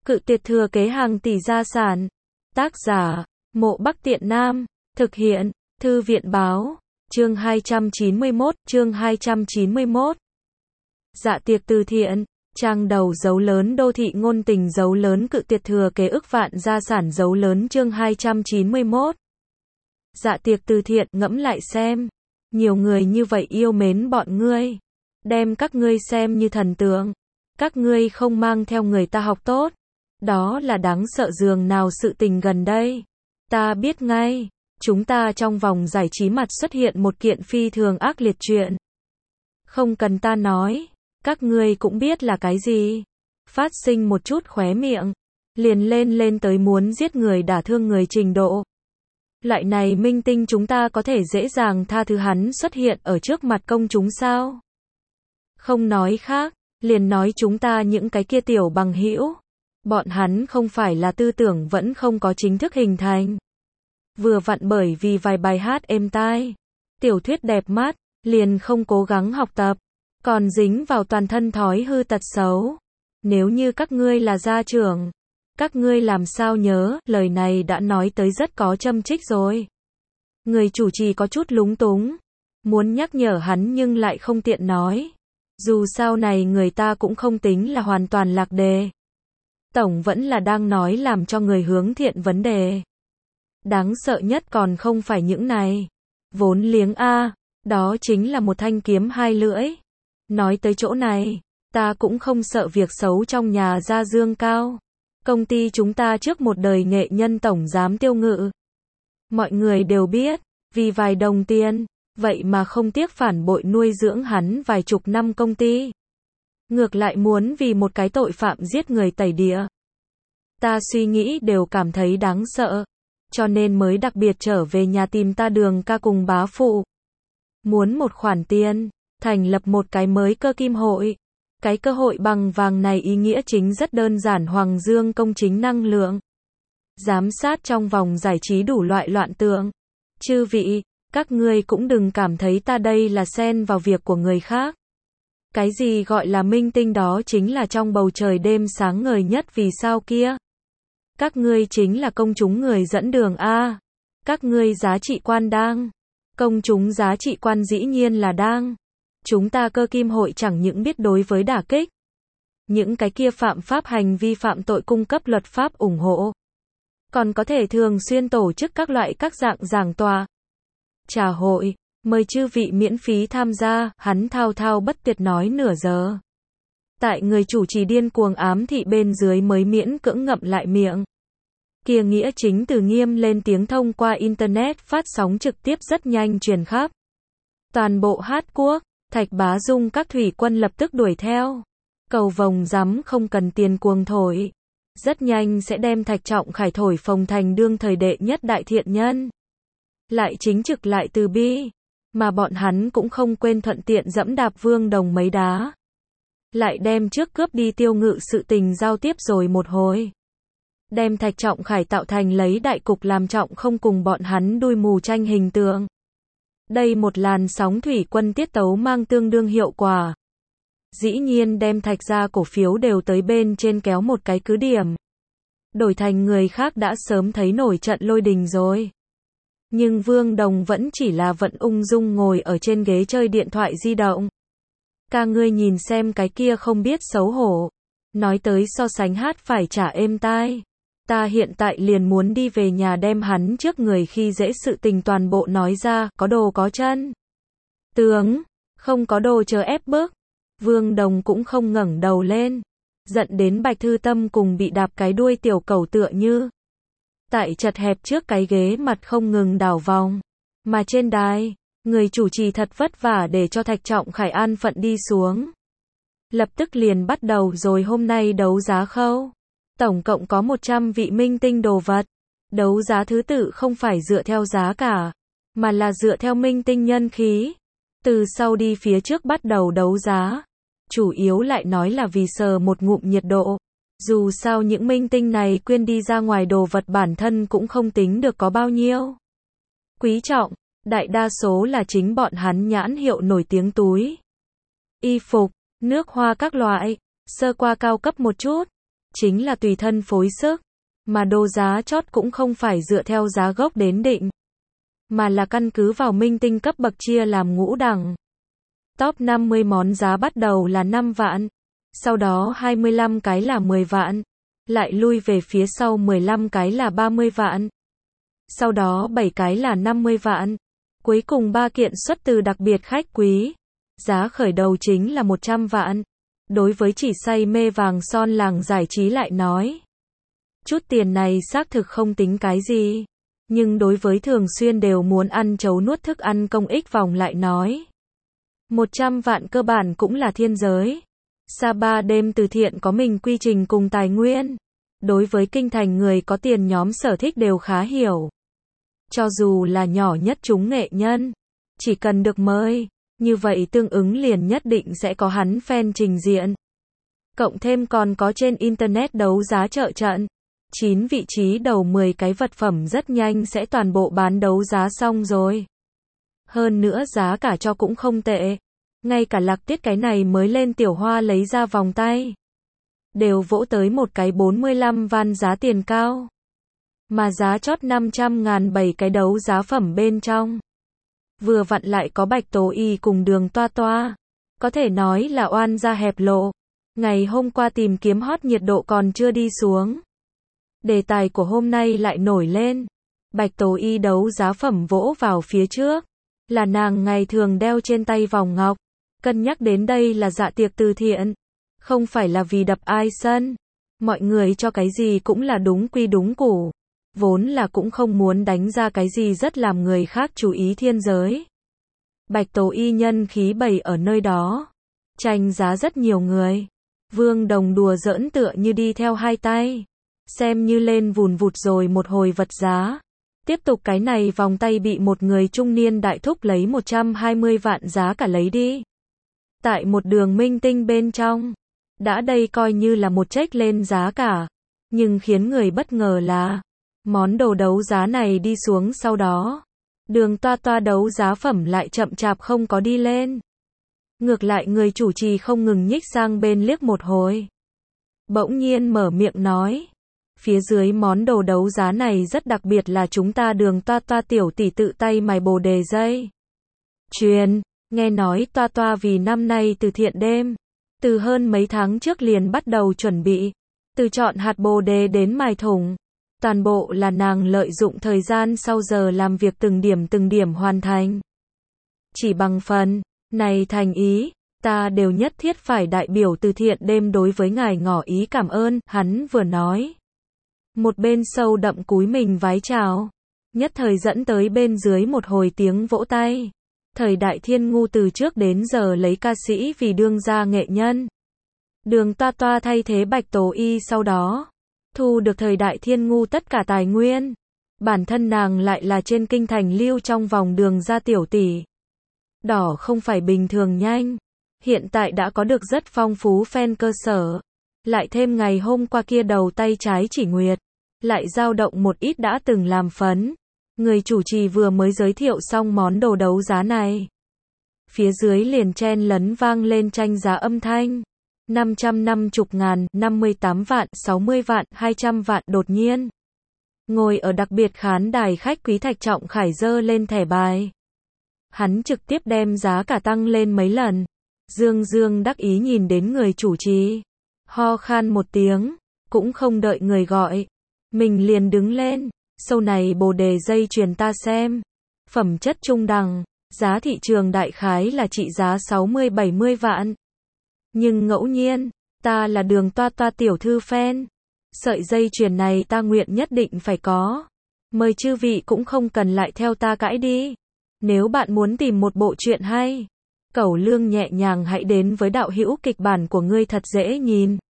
Cự tuyệt thừa kế hàng tỷ gia sản. Tác giả, Mộ Bắc Tiện Nam. Thực hiện, Thư viện báo. Chương 291. Dạ tiệc từ thiện. Trang đầu dấu lớn đô thị ngôn tình dấu lớn cự tuyệt thừa kế ức vạn gia sản dấu lớn chương 291. Dạ tiệc từ thiện, ngẫm lại xem. Nhiều người như vậy yêu mến bọn ngươi. Đem các ngươi xem như thần tượng. Các ngươi không mang theo người ta học tốt. Đó là đáng sợ dường nào sự tình gần đây. Ta biết ngay. Chúng ta trong vòng giải trí mặt xuất hiện một kiện phi thường ác liệt chuyện. Không cần ta nói. Các ngươi cũng biết là cái gì. Phát sinh một chút khóe miệng. Liền lên tới muốn giết người đả thương người trình độ. Loại này minh tinh chúng ta có thể dễ dàng tha thứ hắn xuất hiện ở trước mặt công chúng sao? Không nói khác, liền nói chúng ta những cái kia tiểu bằng hữu. Bọn hắn không phải là tư tưởng vẫn không có chính thức hình thành. Vừa vặn bởi vì vài bài hát êm tai, tiểu thuyết đẹp mắt, liền không cố gắng học tập, còn dính vào toàn thân thói hư tật xấu. Nếu như các ngươi là gia trưởng, các ngươi làm sao nhớ, lời này đã nói tới rất có châm chích rồi. Người chủ trì có chút lúng túng, muốn nhắc nhở hắn nhưng lại không tiện nói. Dù sao này người ta cũng không tính là hoàn toàn lạc đề. Tổng vẫn là đang nói làm cho người hướng thiện vấn đề. Đáng sợ nhất còn không phải những này. Vốn liếng A, đó chính là một thanh kiếm hai lưỡi. Nói tới chỗ này, ta cũng không sợ việc xấu trong nhà ra dương cao. Công ty chúng ta trước một đời nghệ nhân tổng giám Tiêu Ngự. Mọi người đều biết, vì vài đồng tiền, vậy mà không tiếc phản bội nuôi dưỡng hắn vài chục năm công ty. Ngược lại muốn vì một cái tội phạm giết người tẩy địa. Ta suy nghĩ đều cảm thấy đáng sợ. Cho nên mới đặc biệt trở về nhà tìm ta Đường ca cùng bá phụ. Muốn một khoản tiền, thành lập một cái mới cơ kim hội. Cái cơ hội bằng vàng này ý nghĩa chính rất đơn giản, Hoàng Dương công chính năng lượng. Giám sát trong vòng giải trí đủ loại loạn tượng. Chư vị, các ngươi cũng đừng cảm thấy ta đây là xen vào việc của người khác. Cái gì gọi là minh tinh đó chính là trong bầu trời đêm sáng ngời nhất vì sao kia. Các ngươi chính là công chúng người dẫn đường A. Các ngươi giá trị quan đang. Công chúng giá trị quan dĩ nhiên là đang. Chúng ta cơ kim hội chẳng những biết đối với đả kích. Những cái kia phạm pháp hành vi phạm tội cung cấp luật pháp ủng hộ. Còn có thể thường xuyên tổ chức các loại các dạng giảng tọa. Trà hội, mời chư vị miễn phí tham gia, hắn thao thao bất tuyệt nói nửa giờ. Tại người chủ trì điên cuồng ám thị bên dưới mới miễn cưỡng ngậm lại miệng. Kia nghĩa chính từ nghiêm lên tiếng thông qua Internet phát sóng trực tiếp rất nhanh truyền khắp. Toàn bộ Hát Quốc, Thạch Bá Dung các thủy quân lập tức đuổi theo. Cầu vồng rắm không cần tiền cuồng thổi. Rất nhanh sẽ đem Thạch Trọng Khải thổi phồng thành đương thời đệ nhất đại thiện nhân. Lại chính trực lại từ bi. Mà bọn hắn cũng không quên thuận tiện dẫm đạp Vương Đồng mấy đá. Lại đem trước cướp đi Tiêu Ngự sự tình giao tiếp rồi một hồi. Đem Thạch Trọng Khải tạo thành lấy đại cục làm trọng không cùng bọn hắn đuôi mù tranh hình tượng. Đây một làn sóng thủy quân tiết tấu mang tương đương hiệu quả. Dĩ nhiên đem Thạch gia cổ phiếu đều tới bên trên kéo một cái cứ điểm. Đổi thành người khác đã sớm thấy nổi trận lôi đình rồi. Nhưng Vương Đồng vẫn chỉ là vẫn ung dung ngồi ở trên ghế chơi điện thoại di động. Ca ngươi nhìn xem cái kia không biết xấu hổ. Nói tới so sánh hát phải trả êm tai. Ta hiện tại liền muốn đi về nhà đem hắn trước người khi dễ sự tình toàn bộ nói ra, có đồ có chân. Tướng, không có đồ chờ ép bức. Vương Đồng cũng không ngẩng đầu lên. Giận đến Bạch Thư Tâm cùng bị đạp cái đuôi tiểu cẩu tựa như. Tại chật hẹp trước cái ghế mặt không ngừng đảo vòng. Mà trên đài, người chủ trì thật vất vả để cho Thạch Trọng Khải an phận đi xuống. Lập tức liền bắt đầu rồi hôm nay đấu giá khâu. Tổng cộng có 100 vị minh tinh đồ vật. Đấu giá thứ tự không phải dựa theo giá cả, mà là dựa theo minh tinh nhân khí. Từ sau đi phía trước bắt đầu đấu giá. Chủ yếu lại nói là vì sờ một ngụm nhiệt độ. Dù sao những minh tinh này quyên đi ra ngoài đồ vật bản thân cũng không tính được có bao nhiêu. Quý trọng, đại đa số là chính bọn hắn nhãn hiệu nổi tiếng túi. Y phục, nước hoa các loại, sơ qua cao cấp một chút. chính là tùy thân phối sức, mà đồ giá chót cũng không phải dựa theo giá gốc đến định, mà là căn cứ vào minh tinh cấp bậc chia làm ngũ đẳng. Top 50 món giá bắt đầu là 5 vạn, sau đó 25 cái là 10 vạn, lại lui về phía sau 15 cái là 30 vạn, sau đó 7 cái là 50 vạn, cuối cùng 3 kiện xuất từ đặc biệt khách quý. Giá khởi đầu chính là 100 vạn. Đối với chỉ say mê vàng son làng giải trí lại nói, chút tiền này xác thực không tính cái gì, nhưng đối với thường xuyên đều muốn ăn chấu nuốt thức ăn công ích vòng lại nói, 100 vạn cơ bản cũng là thiên giới. Sapa đêm từ thiện có mình quy trình cùng tài nguyên. Đối với kinh thành người có tiền nhóm sở thích đều khá hiểu. Cho dù là nhỏ nhất chúng nghệ nhân, chỉ cần được mời, như vậy tương ứng liền nhất định sẽ có hắn fan trình diện. Cộng thêm còn có trên internet đấu giá trợ trận. 9 vị trí đầu 10 cái vật phẩm rất nhanh sẽ toàn bộ bán đấu giá xong rồi. Hơn nữa giá cả cho cũng không tệ. Ngay cả Lạc Tiết cái này mới lên tiểu hoa lấy ra vòng tay, đều vỗ tới một cái 45 van giá tiền cao. Mà giá chót 500.000 7 cái đấu giá phẩm bên trong. Vừa vặn lại có Bạch Tố Y cùng Đường Toa Toa. Có thể nói là oan ra hẹp lộ. Ngày hôm qua tìm kiếm hot nhiệt độ còn chưa đi xuống. Đề tài của hôm nay lại nổi lên. Bạch Tố Y đấu giá phẩm vỗ vào phía trước. Là nàng ngày thường đeo trên tay vòng ngọc. Cân nhắc đến đây là dạ tiệc từ thiện. Không phải là vì đập ai sân. Mọi người cho cái gì cũng là đúng quy đúng củ. Vốn là cũng không muốn đánh ra cái gì rất làm người khác chú ý thiên giới. Bạch Tố Y nhân khí bày ở nơi đó. Tranh giá rất nhiều người. Vương Đồng đùa giỡn tựa như đi theo hai tay. Xem như lên vùn vụt rồi một hồi vật giá. Tiếp tục cái này vòng tay bị một người trung niên đại thúc lấy 120 vạn giá cả lấy đi. Tại một đường minh tinh bên trong. Đã đây coi như là một check lên giá cả. Nhưng khiến người bất ngờ là món đồ đấu giá này đi xuống sau đó. Đường Toa Toa đấu giá phẩm lại chậm chạp không có đi lên. Ngược lại người chủ trì không ngừng nhích sang bên liếc một hồi. Bỗng nhiên mở miệng nói. Phía dưới món đồ đấu giá này rất đặc biệt là chúng ta Đường Toa Toa tiểu tỷ tự tay mài bồ đề dây chuyền. Nghe nói Toa Toa vì năm nay từ thiện đêm. Từ hơn mấy tháng trước liền bắt đầu chuẩn bị. Từ chọn hạt bồ đề đến mài thùng. Toàn bộ là nàng lợi dụng thời gian sau giờ làm việc từng điểm hoàn thành. Chỉ bằng phần này thành ý, ta đều nhất thiết phải đại biểu từ thiện đêm đối với ngài ngỏ ý cảm ơn, hắn vừa nói. Một bên sâu đậm cúi mình vái chào. Nhất thời dẫn tới bên dưới một hồi tiếng vỗ tay. Thời đại Thiên Ngu từ trước đến giờ lấy ca sĩ vì đương gia nghệ nhân. Đường Toa Toa thay thế Bạch Tố Y sau đó. Thu được thời đại Thiên Ngu tất cả tài nguyên. Bản thân nàng lại là trên kinh thành lưu trong vòng Đường gia tiểu tỷ. Đỏ không phải bình thường nhanh. Hiện tại đã có được rất phong phú fan cơ sở. Lại thêm ngày hôm qua kia đầu tay trái chỉ nguyệt. Lại dao động một ít đã từng làm phấn. Người chủ trì vừa mới giới thiệu xong món đồ đấu giá này. Phía dưới liền chen lấn vang lên tranh giá âm thanh. 550.000, 58 vạn, 60 vạn, 200 vạn đột nhiên. Ngồi ở đặc biệt khán đài khách quý Thạch Trọng Khải giơ lên thẻ bài. Hắn trực tiếp đem giá cả tăng lên mấy lần. Dương đắc ý nhìn đến người chủ trì. Ho khan một tiếng, cũng không đợi người gọi. Mình liền đứng lên. Sau này bồ đề dây chuyền ta xem. Phẩm chất trung đẳng. Giá thị trường đại khái là trị giá 60-70 vạn. Nhưng ngẫu nhiên, ta là Đường Toa Toa tiểu thư fan. Sợi dây chuyền này ta nguyện nhất định phải có. Mời chư vị cũng không cần lại theo ta cãi đi. Nếu bạn muốn tìm một bộ truyện hay, Cẩu Lương nhẹ nhàng hãy đến với đạo hữu kịch bản của ngươi thật dễ nhìn.